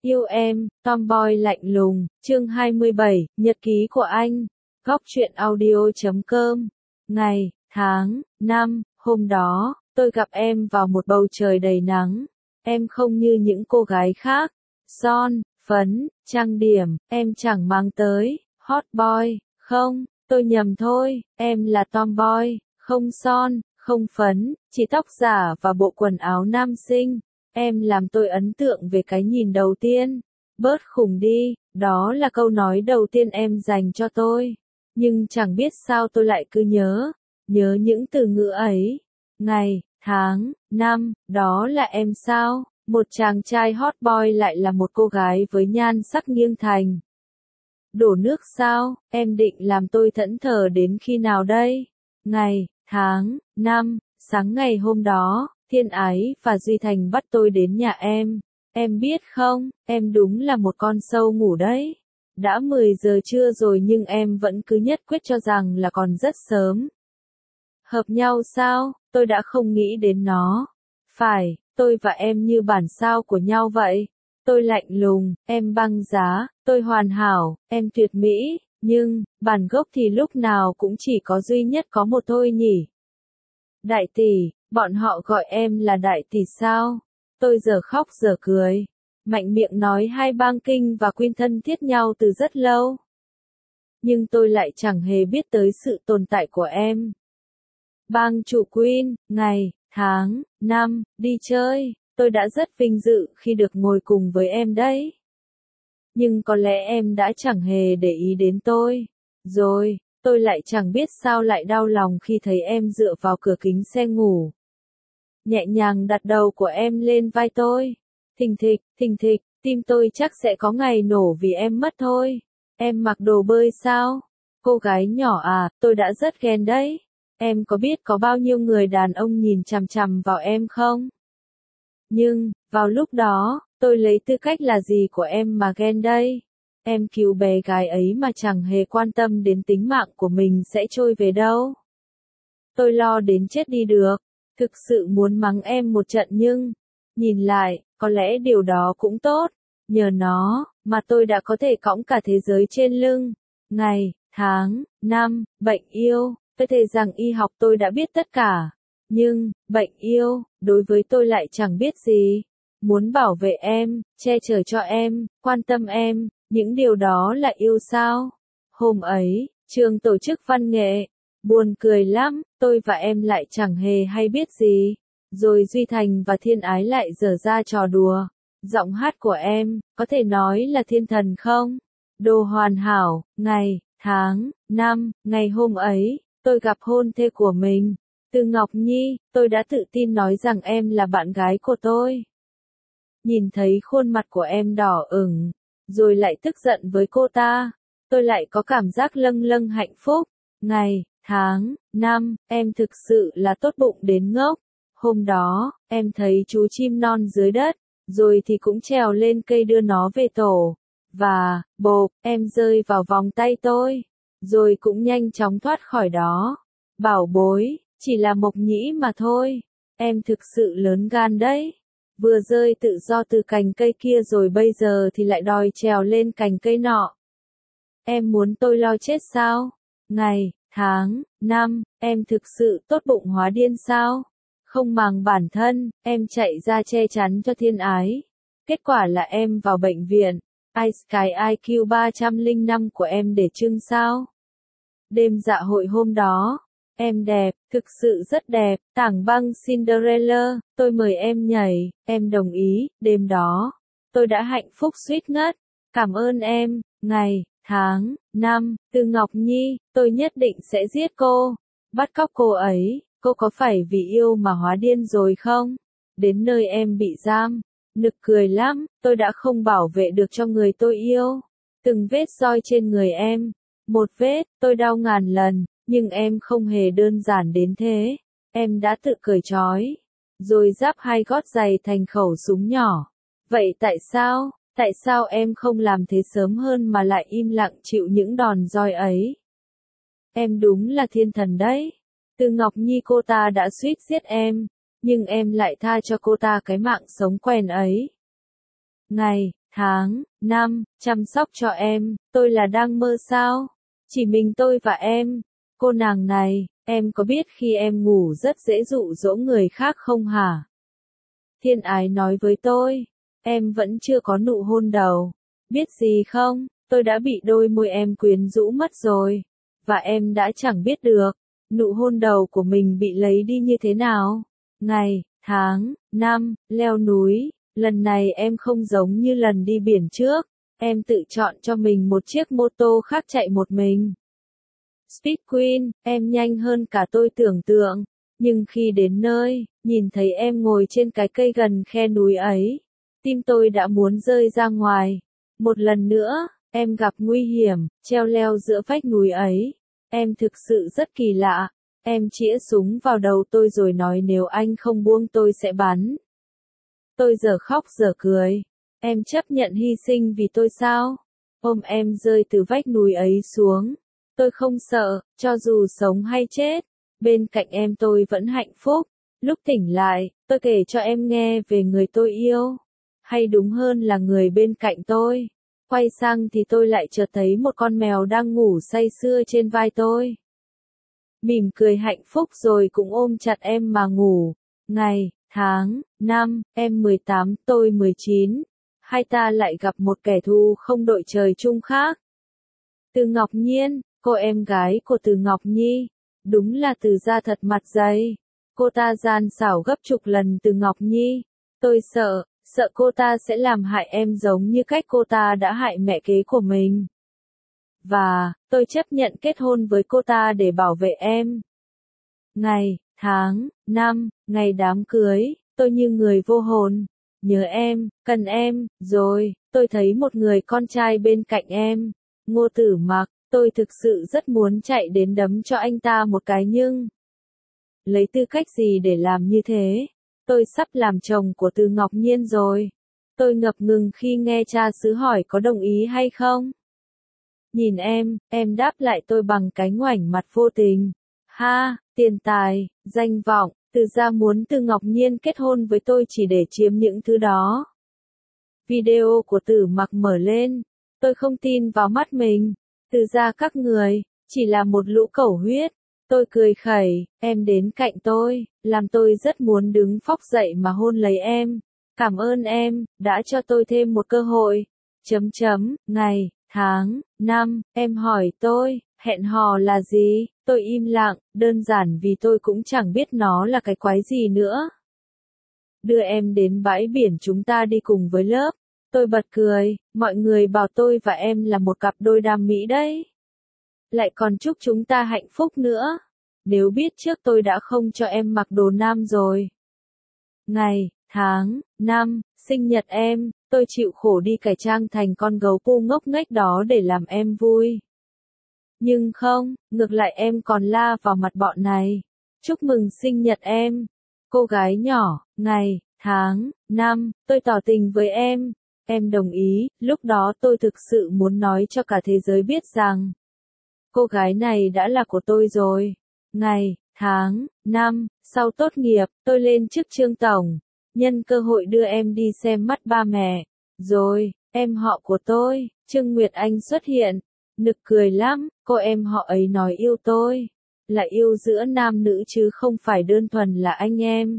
Yêu em, Tomboy lạnh lùng, chương 27, nhật ký của anh. Góc truyện audio.com. Ngày, tháng, năm, hôm đó, tôi gặp em vào một bầu trời đầy nắng. Em không như những cô gái khác. Son, phấn, trang điểm, em chẳng mang tới, hot boy, không, tôi nhầm thôi, em là tomboy, không son, không phấn, chỉ tóc giả và bộ quần áo nam sinh. Em làm tôi ấn tượng về cái nhìn đầu tiên. Bớt khùng đi, đó là câu nói đầu tiên em dành cho tôi. Nhưng chẳng biết sao tôi lại cứ nhớ những từ ngữ ấy. Ngày, tháng, năm, đó là em sao? Một chàng trai hot boy lại là một cô gái với nhan sắc nghiêng thành đổ nước sao? Em định làm tôi thẫn thờ đến khi nào đây? Ngày, tháng, năm, sáng ngày hôm đó, Thiên Ái và Duy Thành bắt tôi đến nhà em. Em biết không, em đúng là một con sâu ngủ đấy. Đã 10 giờ trưa rồi nhưng em vẫn cứ nhất quyết cho rằng là còn rất sớm. Hợp nhau sao? Tôi đã không nghĩ đến nó. Phải, tôi và em như bản sao của nhau vậy. Tôi lạnh lùng, em băng giá, tôi hoàn hảo, em tuyệt mỹ, nhưng, bản gốc thì lúc nào cũng chỉ có duy nhất có một thôi nhỉ. Đại tỷ, bọn họ gọi em là đại tỷ sao? Tôi giờ khóc giờ cười. Mạnh miệng nói hai bang Kinh và Quyên thân thiết nhau từ rất lâu. Nhưng tôi lại chẳng hề biết tới sự tồn tại của em. Bang chủ Quyên, ngày, tháng, năm, đi chơi, tôi đã rất vinh dự khi được ngồi cùng với em đấy. Nhưng có lẽ em đã chẳng hề để ý đến tôi. Rồi, tôi lại chẳng biết sao lại đau lòng khi thấy em dựa vào cửa kính xe ngủ. Nhẹ nhàng đặt đầu của em lên vai tôi. Thình thịch, tim tôi chắc sẽ có ngày nổ vì em mất thôi. Em mặc đồ bơi sao? Cô gái nhỏ à, tôi đã rất ghen đấy. Em có biết có bao nhiêu người đàn ông nhìn chằm chằm vào em không? Nhưng, vào lúc đó, tôi lấy tư cách là gì của em mà ghen đây? Em cứu bé gái ấy mà chẳng hề quan tâm đến tính mạng của mình sẽ trôi về đâu. Tôi lo đến chết đi được. Thực sự muốn mắng em một trận nhưng, nhìn lại, có lẽ điều đó cũng tốt. Nhờ nó, mà tôi đã có thể cõng cả thế giới trên lưng. Ngày, tháng, năm, bệnh yêu, tôi thề rằng y học tôi đã biết tất cả. Nhưng, bệnh yêu, đối với tôi lại chẳng biết gì. Muốn bảo vệ em, che chở cho em, quan tâm em, những điều đó là yêu sao? Hôm ấy, trường tổ chức văn nghệ. Buồn cười lắm, tôi và em lại chẳng hề hay biết gì. Rồi Duy Thành và Thiên Ái lại dở ra trò đùa. Giọng hát của em, có thể nói là thiên thần không? Đồ hoàn hảo, ngày, tháng, năm, ngày hôm ấy, tôi gặp hôn thê của mình. Từ Ngọc Nhi, tôi đã tự tin nói rằng em là bạn gái của tôi. Nhìn thấy khuôn mặt của em đỏ ửng, rồi lại tức giận với cô ta. Tôi lại có cảm giác lâng lâng hạnh phúc. Ngày, tháng, năm, em thực sự là tốt bụng đến ngốc. Hôm đó, em thấy chú chim non dưới đất, rồi thì cũng trèo lên cây đưa nó về tổ. Và, bộp, em rơi vào vòng tay tôi, rồi cũng nhanh chóng thoát khỏi đó. Bảo bối, chỉ là mộc nhĩ mà thôi. Em thực sự lớn gan đấy. Vừa rơi tự do từ cành cây kia rồi bây giờ thì lại đòi trèo lên cành cây nọ. Em muốn tôi lo chết sao? Ngày, tháng, năm, em thực sự tốt bụng hóa điên sao? Không màng bản thân, em chạy ra che chắn cho Thiên Ái. Kết quả là em vào bệnh viện. Cái IQ 305 của em để trưng sao? Đêm dạ hội hôm đó, em đẹp, thực sự rất đẹp, tảng băng Cinderella, tôi mời em nhảy, em đồng ý, đêm đó, tôi đã hạnh phúc suýt ngất. Cảm ơn em, ngày, tháng, năm, Từ Ngọc Nhi, tôi nhất định sẽ giết cô, bắt cóc cô ấy, cô có phải vì yêu mà hóa điên rồi không? Đến nơi em bị giam, nực cười lắm, tôi đã không bảo vệ được cho người tôi yêu. Từng vết roi trên người em, một vết, tôi đau ngàn lần, nhưng em không hề đơn giản đến thế. Em đã tự cởi trói, rồi giáp hai gót giày thành khẩu súng nhỏ. Vậy tại sao em không làm thế sớm hơn mà lại im lặng chịu những đòn roi ấy? Em đúng là thiên thần đấy. Từ Ngọc Nhi cô ta đã suýt giết em, nhưng em lại tha cho cô ta cái mạng sống quèn ấy. Ngày, tháng, năm, chăm sóc cho em, tôi là đang mơ sao? Chỉ mình tôi và em. Cô nàng này, em có biết khi em ngủ rất dễ dụ dỗ người khác không hả? Thiên ái nói với tôi, em vẫn chưa có nụ hôn đầu. Biết gì không, tôi đã bị đôi môi em quyến rũ mất rồi. Và em đã chẳng biết được, nụ hôn đầu của mình bị lấy đi như thế nào. Ngày, tháng, năm, leo núi, lần này em không giống như lần đi biển trước. Em tự chọn cho mình một chiếc mô tô khác chạy một mình. Speed Queen, em nhanh hơn cả tôi tưởng tượng. Nhưng khi đến nơi, nhìn thấy em ngồi trên cái cây gần khe núi ấy, tim tôi đã muốn rơi ra ngoài. Một lần nữa, em gặp nguy hiểm, treo leo giữa vách núi ấy. Em thực sự rất kỳ lạ. Em chĩa súng vào đầu tôi rồi nói nếu anh không buông tôi sẽ bắn. Tôi giờ khóc giờ cười. Em chấp nhận hy sinh vì tôi sao? Ôm em rơi từ vách núi ấy xuống. Tôi không sợ, cho dù sống hay chết. Bên cạnh em tôi vẫn hạnh phúc. Lúc tỉnh lại, tôi kể cho em nghe về người tôi yêu. Hay đúng hơn là người bên cạnh tôi. Quay sang thì tôi lại chợt thấy một con mèo đang ngủ say sưa trên vai tôi. Mỉm cười hạnh phúc rồi cũng ôm chặt em mà ngủ. Ngày, tháng, năm, em 18, tôi 19. Hai ta lại gặp một kẻ thù không đội trời chung khác. Từ Ngọc Nhiên, cô em gái của Từ Ngọc Nhi. Đúng là Từ ra thật mặt dày. Cô ta gian xảo gấp chục lần Từ Ngọc Nhi. Tôi sợ cô ta sẽ làm hại em giống như cách cô ta đã hại mẹ kế của mình. Và, tôi chấp nhận kết hôn với cô ta để bảo vệ em. Ngày, tháng, năm, ngày đám cưới, tôi như người vô hồn. Nhớ em, cần em, rồi, tôi thấy một người con trai bên cạnh em. Ngô Tử Mặc, tôi thực sự rất muốn chạy đến đấm cho anh ta một cái nhưng... Lấy tư cách gì để làm như thế? Tôi sắp làm chồng của Từ Ngọc Nhiên rồi. Tôi ngập ngừng khi nghe cha xứ hỏi có đồng ý hay không. Nhìn em đáp lại tôi bằng cái ngoảnh mặt vô tình. Ha, tiền tài, danh vọng, Từ gia muốn Từ Ngọc Nhiên kết hôn với tôi chỉ để chiếm những thứ đó. Video của Tử Mặc mở lên. Tôi không tin vào mắt mình. Từ gia các người, chỉ là một lũ cẩu huyết. Tôi cười khẩy, em đến cạnh tôi, làm tôi rất muốn đứng phóc dậy mà hôn lấy em. Cảm ơn em, đã cho tôi thêm một cơ hội. Ngày, tháng, năm, em hỏi tôi, hẹn hò là gì? Tôi im lặng, đơn giản vì tôi cũng chẳng biết nó là cái quái gì nữa. Đưa em đến bãi biển chúng ta đi cùng với lớp. Tôi bật cười, mọi người bảo tôi và em là một cặp đôi đam mỹ đấy. Lại còn chúc chúng ta hạnh phúc nữa. Nếu biết trước tôi đã không cho em mặc đồ nam rồi. Ngày, tháng, năm, sinh nhật em, tôi chịu khổ đi cải trang thành con gấu pu ngốc nghếch đó để làm em vui. Nhưng không, ngược lại em còn la vào mặt bọn này. Chúc mừng sinh nhật em. Cô gái nhỏ, ngày, tháng, năm, tôi tỏ tình với em. Em đồng ý, lúc đó tôi thực sự muốn nói cho cả thế giới biết rằng cô gái này đã là của tôi rồi. Ngày, tháng, năm, sau tốt nghiệp, tôi lên chức Trương Tổng. Nhân cơ hội đưa em đi xem mắt ba mẹ. Rồi, em họ của tôi, Trương Nguyệt Anh xuất hiện. Nực cười lắm, cô em họ ấy nói yêu tôi. Là yêu giữa nam nữ chứ không phải đơn thuần là anh em.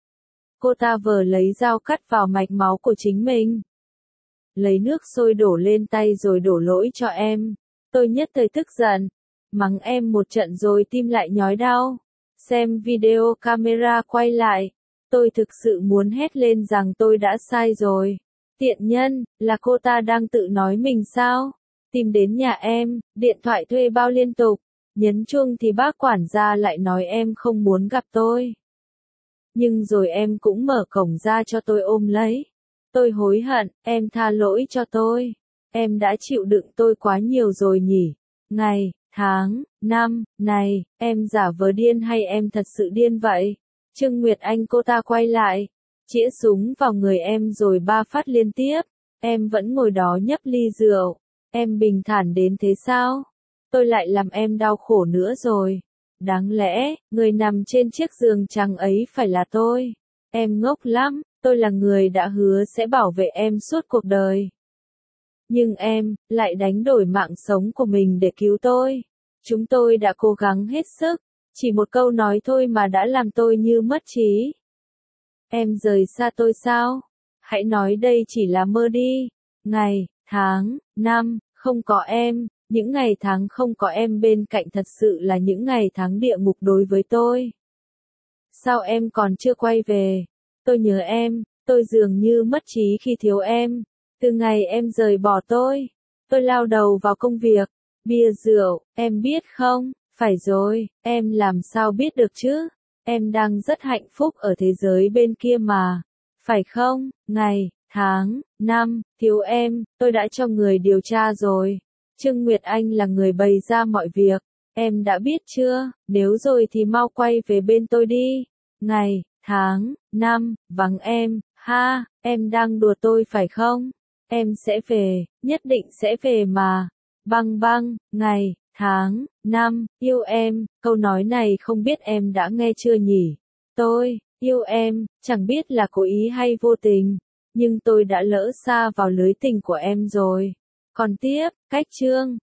Cô ta vờ lấy dao cắt vào mạch máu của chính mình. Lấy nước sôi đổ lên tay rồi đổ lỗi cho em. Tôi nhất thời tức giận. Mắng em một trận rồi tim lại nhói đau. Xem video camera quay lại. Tôi thực sự muốn hét lên rằng tôi đã sai rồi. Tiện nhân, là cô ta đang tự nói mình sao? Tìm đến nhà em, điện thoại thuê bao liên tục. Nhấn chuông thì bác quản gia lại nói em không muốn gặp tôi. Nhưng rồi em cũng mở cổng ra cho tôi ôm lấy. Tôi hối hận, em tha lỗi cho tôi. Em đã chịu đựng tôi quá nhiều rồi nhỉ. Ngày, tháng, năm, này, em giả vờ điên hay em thật sự điên vậy? Trương Nguyệt Anh cô ta quay lại, chĩa súng vào người em rồi 3 phát liên tiếp. Em vẫn ngồi đó nhấp ly rượu. Em bình thản đến thế sao? Tôi lại làm em đau khổ nữa rồi. Đáng lẽ, người nằm trên chiếc giường trắng ấy phải là tôi. Em ngốc lắm, tôi là người đã hứa sẽ bảo vệ em suốt cuộc đời. Nhưng em, lại đánh đổi mạng sống của mình để cứu tôi. Chúng tôi đã cố gắng hết sức, chỉ một câu nói thôi mà đã làm tôi như mất trí. Em rời xa tôi sao? Hãy nói đây chỉ là mơ đi. Ngày, tháng, năm, không có em, những ngày tháng không có em bên cạnh thật sự là những ngày tháng địa ngục đối với tôi. Sao em còn chưa quay về? Tôi nhớ em, tôi dường như mất trí khi thiếu em. Từ ngày em rời bỏ tôi lao đầu vào công việc, bia rượu, em biết không? Phải rồi, em làm sao biết được chứ? Em đang rất hạnh phúc ở thế giới bên kia mà. Phải không? Ngày, tháng, năm, thiếu em, tôi đã cho người điều tra rồi. Trương Nguyệt Anh là người bày ra mọi việc. Em đã biết chưa? Nếu rồi thì mau quay về bên tôi đi. Ngày, tháng, năm, vắng em, ha, em đang đùa tôi phải không? Em sẽ về, nhất định sẽ về mà. Băng băng, ngày, tháng, năm, yêu em, câu nói này không biết em đã nghe chưa nhỉ? Tôi, yêu em, chẳng biết là cố ý hay vô tình, nhưng tôi đã lỡ sa vào lưới tình của em rồi. Còn tiếp, cách chương.